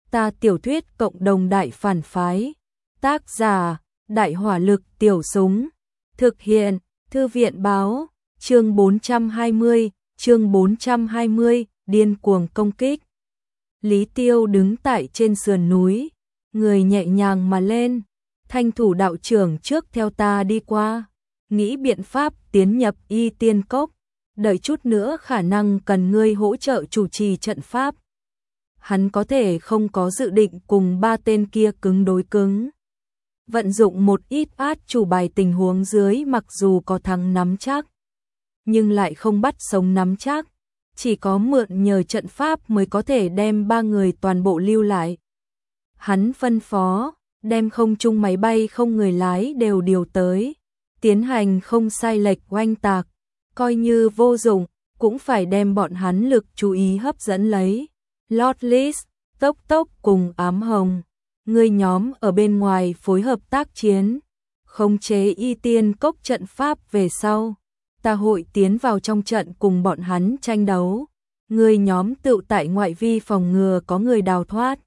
Ta tiểu thuyết cộng đồng đại phản phái. Tác giả, Đại hỏa lực tiểu súng. Thực hiện, Thư viện báo, chương 420, điên cuồng công kích. Lý Tiêu đứng tại trên sườn núi, người nhẹ nhàng mà lên. Thanh thủ đạo trưởng trước theo ta đi qua, nghĩ biện pháp tiến nhập Y Tiên Cốc, đợi chút nữa khả năng cần ngươi hỗ trợ chủ trì trận pháp. Hắn có thể không có dự định cùng ba tên kia cứng đối cứng. Vận dụng một ít át chủ bài tình huống dưới mặc dù có thắng nắm chắc, nhưng lại không bắt sống nắm chắc, chỉ có mượn nhờ trận pháp mới có thể đem ba người toàn bộ lưu lại. Hắn phân phó, đem không trung máy bay không người lái đều điều tới, tiến hành không sai lệch oanh tạc, coi như vô dụng, cũng phải đem bọn hắn lực chú ý hấp dẫn lấy. Lord Lis, Tốc Tốc cùng Ám Hồng, người nhóm ở bên ngoài phối hợp tác chiến, khống chế Y Tiên Cốc trận pháp về sau. Ta hội tiến vào trong trận cùng bọn hắn tranh đấu. Người nhóm tự tại ngoại vi phòng ngừa có người đào thoát.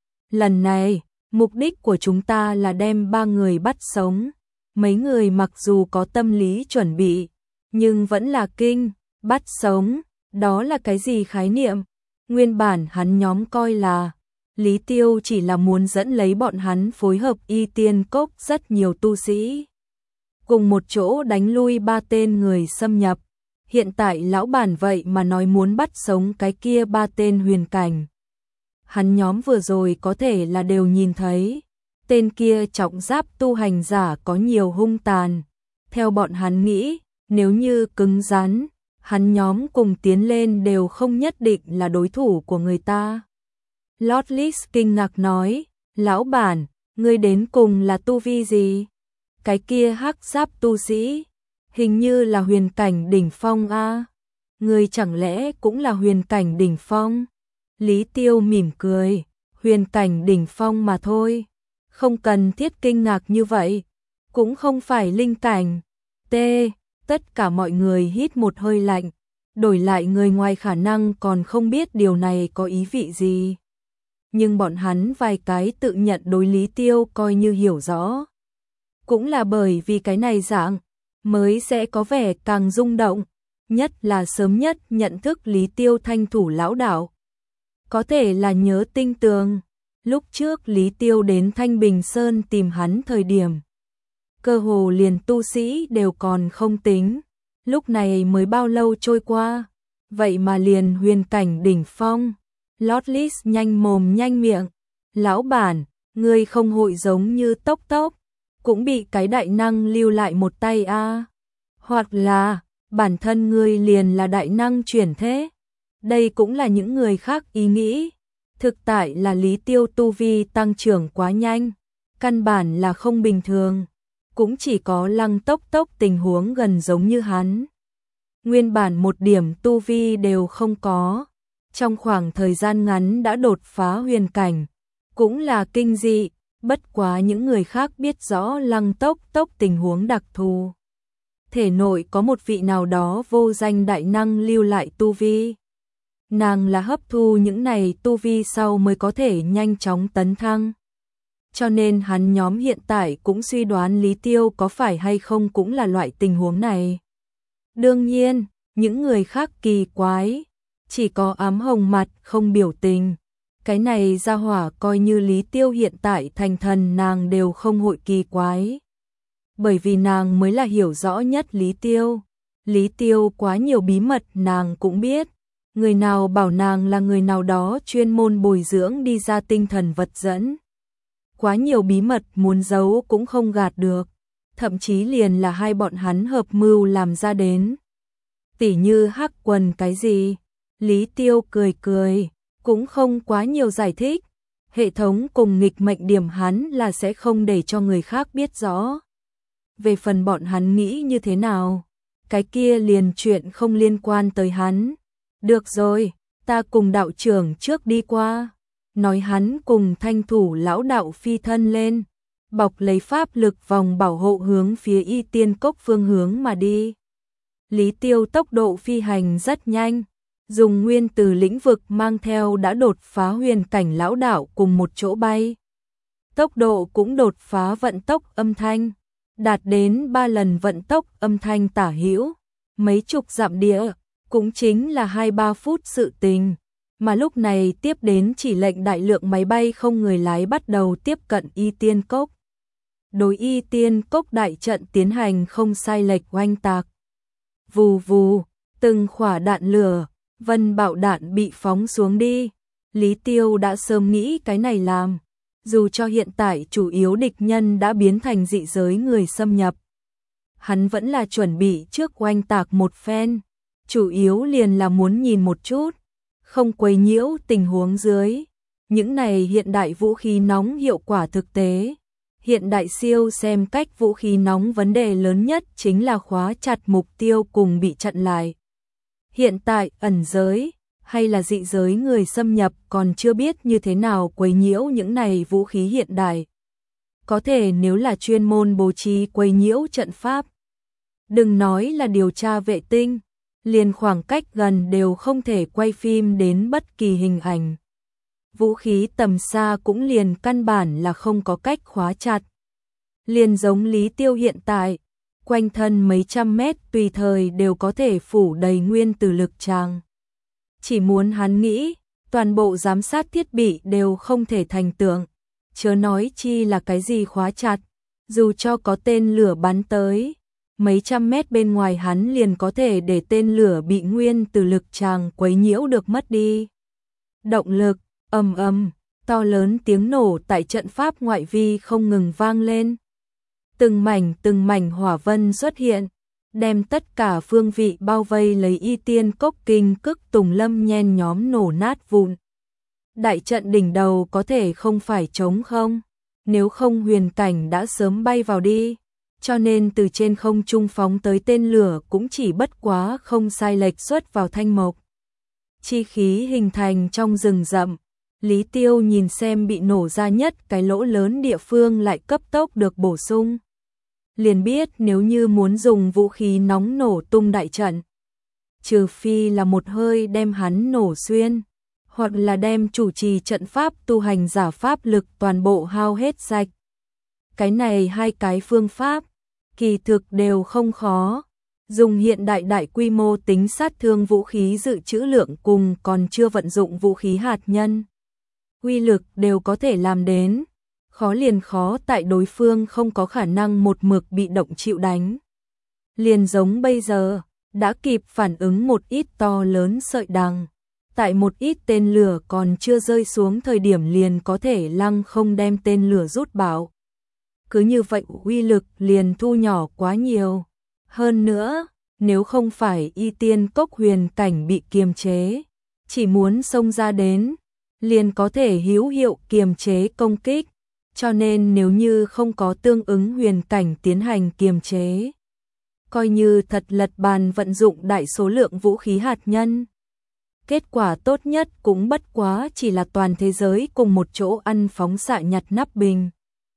Lần này, mục đích của chúng ta là đem ba người bắt sống. Mấy người mặc dù có tâm lý chuẩn bị, nhưng vẫn là kinh, bắt sống, đó là cái gì khái niệm? Nguyên bản hắn nhóm coi là Lý Tiêu chỉ là muốn dẫn lấy bọn hắn phối hợp Y Tiên Cốc rất nhiều tu sĩ, cùng một chỗ đánh lui ba tên người xâm nhập. Hiện tại lão bản vậy mà nói muốn bắt sống cái kia ba tên huyền cảnh. Hắn nhóm vừa rồi có thể là đều nhìn thấy, tên kia trọng giáp tu hành giả có nhiều hung tàn. Theo bọn hắn nghĩ, nếu như cứng rắn, hắn nhóm cùng tiến lên đều không nhất định là đối thủ của người ta. Lord Lis kinh ngạc nói, lão bản, ngươi đến cùng là tu vi gì? Cái kia hắc giáp tu sĩ, hình như là huyền cảnh đỉnh phong a. Ngươi chẳng lẽ cũng là huyền cảnh đỉnh phong? Lý Tiêu mỉm cười, huyền cảnh đỉnh phong mà thôi, không cần thiết kinh ngạc như vậy, cũng không phải linh cảnh. Tất cả mọi người hít một hơi lạnh, đổi lại người ngoài khả năng còn không biết điều này có ý vị gì. Nhưng bọn hắn vài cái tự nhận đối Lý Tiêu coi như hiểu rõ. Cũng là bởi vì cái này dạng, mới sẽ có vẻ càng rung động, nhất là sớm nhất nhận thức Lý Tiêu thanh thủ lão đạo. Có thể là nhớ tinh tường, lúc trước Lý Tiêu đến Thanh Bình Sơn tìm hắn thời điểm, cơ hồ liền tu sĩ đều còn không tính, lúc này mới bao lâu trôi qua, vậy mà liền huyền cảnh đỉnh phong. Lord Lis nhanh mồm nhanh miệng, lão bản, ngươi không hội giống như Tốc Tốc, cũng bị cái đại năng lưu lại một tay a, hoặc là bản thân ngươi liền là đại năng chuyển thế. Đây cũng là những người khác ý nghĩ. Thực tại là Lý Tiêu tu vi tăng trưởng quá nhanh, căn bản là không bình thường, cũng chỉ có Lăng Tốc Tốc tình huống gần giống như hắn. Nguyên bản một điểm tu vi đều không có, trong khoảng thời gian ngắn đã đột phá huyền cảnh, cũng là kinh dị, bất quá những người khác biết rõ Lăng Tốc Tốc tình huống đặc thù. Thể nội có một vị nào đó vô danh đại năng lưu lại tu vi. Nàng là hấp thu những này tu vi sau mới có thể nhanh chóng tấn thăng. Cho nên hắn nhóm hiện tại cũng suy đoán Lý Tiêu có phải hay không cũng là loại tình huống này. Đương nhiên, những người khác kỳ quái, chỉ có Ám Hồng mặt không biểu tình. Cái này ra hỏa coi như Lý Tiêu hiện tại thành thần nàng đều không hội kỳ quái. Bởi vì nàng mới là hiểu rõ nhất Lý Tiêu. Lý Tiêu quá nhiều bí mật nàng cũng biết. Người nào bảo nàng là người nào đó chuyên môn bồi dưỡng đi ra tinh thần vật dẫn. Quá nhiều bí mật muốn giấu cũng không gạt được. Thậm chí liền là hai bọn hắn hợp mưu làm ra đến. Tỉ như hắc quần cái gì. Lý Tiêu cười cười, cũng không quá nhiều giải thích. Hệ thống cùng nghịch mệnh điểm hắn là sẽ không để cho người khác biết rõ. Về phần bọn hắn nghĩ như thế nào, cái kia liền chuyện không liên quan tới hắn. Được rồi, ta cùng đạo trưởng trước đi qua. Nói hắn cùng thanh thủ lão đạo phi thân lên, bọc lấy pháp lực vòng bảo hộ hướng phía Y Tiên Cốc phương hướng mà đi. Lý Tiêu tốc độ phi hành rất nhanh, dùng nguyên tử lĩnh vực mang theo đã đột phá huyền cảnh lão đạo cùng một chỗ bay. Tốc độ cũng đột phá vận tốc âm thanh, đạt đến 3 lần vận tốc âm thanh tả hữu, mấy chục dặm địa, cũng chính là 2-3 phút sự tình. Mà lúc này tiếp đến chỉ lệnh đại lượng máy bay không người lái bắt đầu tiếp cận Y Tiên Cốc. Đối Y Tiên Cốc đại trận tiến hành không sai lệch oanh tạc. Vù vù, từng khỏa đạn lửa, vân bạo đạn bị phóng xuống đi. Lý Tiêu đã sớm nghĩ cái này làm. Dù cho hiện tại chủ yếu địch nhân đã biến thành dị giới người xâm nhập, hắn vẫn là chuẩn bị trước oanh tạc một phen. Chủ yếu liền là muốn nhìn một chút, không quấy nhiễu tình huống dưới. Những này hiện đại vũ khí nóng hiệu quả thực tế. Hiện đại siêu xem cách vũ khí nóng vấn đề lớn nhất chính là khóa chặt mục tiêu cùng bị chặn lại. Hiện tại ẩn giới hay là dị giới người xâm nhập còn chưa biết như thế nào quấy nhiễu những này vũ khí hiện đại. Có thể nếu là chuyên môn bố trí quấy nhiễu trận pháp, đừng nói là điều tra vệ tinh, liền khoảng cách gần đều không thể quay phim đến bất kỳ hình ảnh. Vũ khí tầm xa cũng liền căn bản là không có cách khóa chặt. Liền giống Lý Tiêu hiện tại, quanh thân mấy trăm mét tùy thời đều có thể phủ đầy nguyên tử lực tràng. Chỉ muốn hắn nghĩ, toàn bộ giám sát thiết bị đều không thể thành tượng, chớ nói chi là cái gì khóa chặt, dù cho có tên lửa bắn tới, mấy trăm mét bên ngoài hắn liền có thể để tên lửa bị nguyên tử lực tràng quấy nhiễu được mất đi. Động lực, ầm ầm, to lớn tiếng nổ tại trận pháp ngoại vi không ngừng vang lên. Từng mảnh hỏa vân xuất hiện, đem tất cả phương vị bao vây lấy Y Tiên Cốc kinh cức tùng lâm nhen nhóm nổ nát vụn. Đại trận đỉnh đầu có thể không phải trống không, nếu không huyền cảnh đã sớm bay vào đi, cho nên từ trên không trung phóng tới tên lửa cũng chỉ bất quá không sai lệch xuất vào thanh mộc. Chi khí hình thành trong rừng rậm, Lý Tiêu nhìn xem bị nổ ra nhất cái lỗ lớn địa phương lại cấp tốc được bổ sung. Liền biết nếu như muốn dùng vũ khí nóng nổ tung đại trận, trừ phi là một hơi đem hắn nổ xuyên, hoặc là đem chủ trì trận pháp tu hành giả pháp lực toàn bộ hao hết sạch. Cái này hai cái phương pháp, kỳ thực đều không khó. Dùng hiện đại đại quy mô tính sát thương vũ khí dự trữ lượng cùng còn chưa vận dụng vũ khí hạt nhân, uy lực đều có thể làm đến. Khó liền khó tại đối phương không có khả năng một mực bị động chịu đánh. Liền giống bây giờ, đã kịp phản ứng một ít to lớn sợi đằng. Tại một ít tên lửa còn chưa rơi xuống thời điểm liền có thể lăng không đem tên lửa rút bảo. Cứ như vậy uy lực liền thu nhỏ quá nhiều. Hơn nữa, nếu không phải Y Tiên Cốc huyền cảnh bị kiềm chế, chỉ muốn xông ra đến, liền có thể hữu hiệu kiềm chế công kích. Cho nên nếu như không có tương ứng huyền cảnh tiến hành kiềm chế, coi như thật lật bàn vận dụng đại số lượng vũ khí hạt nhân, kết quả tốt nhất cũng bất quá chỉ là toàn thế giới cùng một chỗ ăn phóng xạ nhặt nắp bình.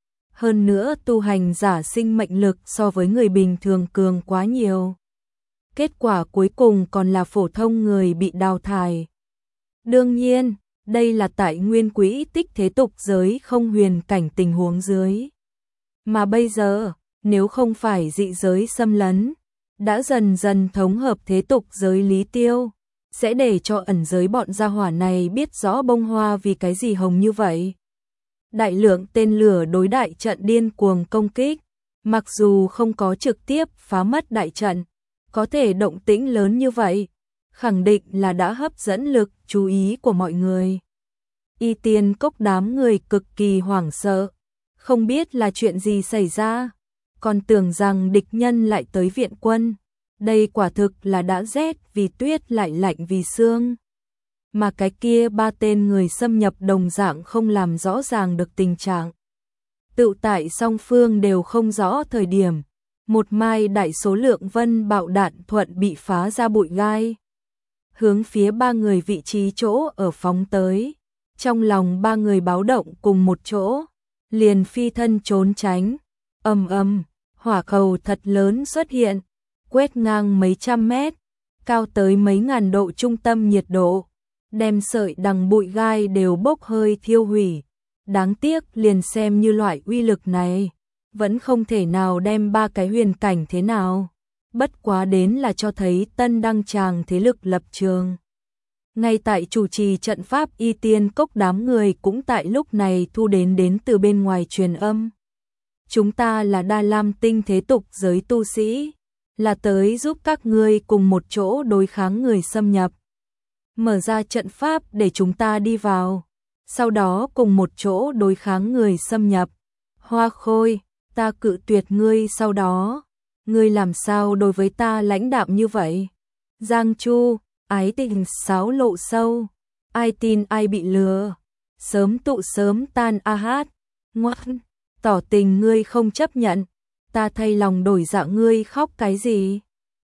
Hơn nữa tu hành giả sinh mệnh lực so với người bình thường cường quá nhiều. Kết quả cuối cùng còn là phổ thông người bị đào thải. Đương nhiên, đây là tại nguyên quỹ tích thế tục giới không huyền cảnh tình huống dưới. Mà bây giờ, nếu không phải dị giới xâm lấn, đã dần dần thống hợp thế tục giới Lý Tiêu, sẽ để cho ẩn giới bọn gia hỏa này biết rõ bông hoa vì cái gì hồng như vậy. Đại lượng tên lửa đối đại trận điên cuồng công kích, mặc dù không có trực tiếp phá mất đại trận, có thể động tĩnh lớn như vậy, khẳng định là đã hấp dẫn lực chú ý của mọi người. Y Tiên Cốc đám người cực kỳ hoảng sợ, không biết là chuyện gì xảy ra, còn tưởng rằng địch nhân lại tới viện quân. Đây quả thực là đã rét vì tuyết lại lạnh vì sương. Mà cái kia ba tên người xâm nhập đồng dạng không làm rõ ràng được tình trạng. Tự tại song phương đều không rõ thời điểm, một mai đại số lượng vân bạo đạn thuận bị phá ra bụi gai. Hướng phía ba người vị trí chỗ ở phóng tới. Trong lòng ba người báo động cùng một chỗ, liền phi thân trốn tránh. Ầm ầm, hỏa cầu thật lớn xuất hiện, quét ngang mấy trăm mét, cao tới mấy ngàn độ trung tâm nhiệt độ, đem sợi đằng bụi gai đều bốc hơi thiêu hủy. Đáng tiếc liền xem như loại uy lực này, vẫn không thể nào đem 3 cái huyền cảnh thế nào. Bất quá đến là cho thấy Tân Đăng Tràng thế lực lập trường. Ngay tại chủ trì trận pháp Y Tiên Cốc đám người cũng tại lúc này thu đến từ bên ngoài truyền âm. Chúng ta là Đa Lam Tinh thế tục giới tu sĩ, là tới giúp các ngươi cùng một chỗ đối kháng người xâm nhập. Mở ra trận pháp để chúng ta đi vào, sau đó cùng một chỗ đối kháng người xâm nhập. Hoa Khôi, ta cự tuyệt ngươi sau đó. Ngươi làm sao đối với ta lãnh đạm như vậy? Giang Chu, ái tình sáo lộ sâu, ai tin ai bị lừa, sớm tụ sớm tan a hát, ngoan, tỏ tình ngươi không chấp nhận, ta thay lòng đổi dạ ngươi khóc cái gì?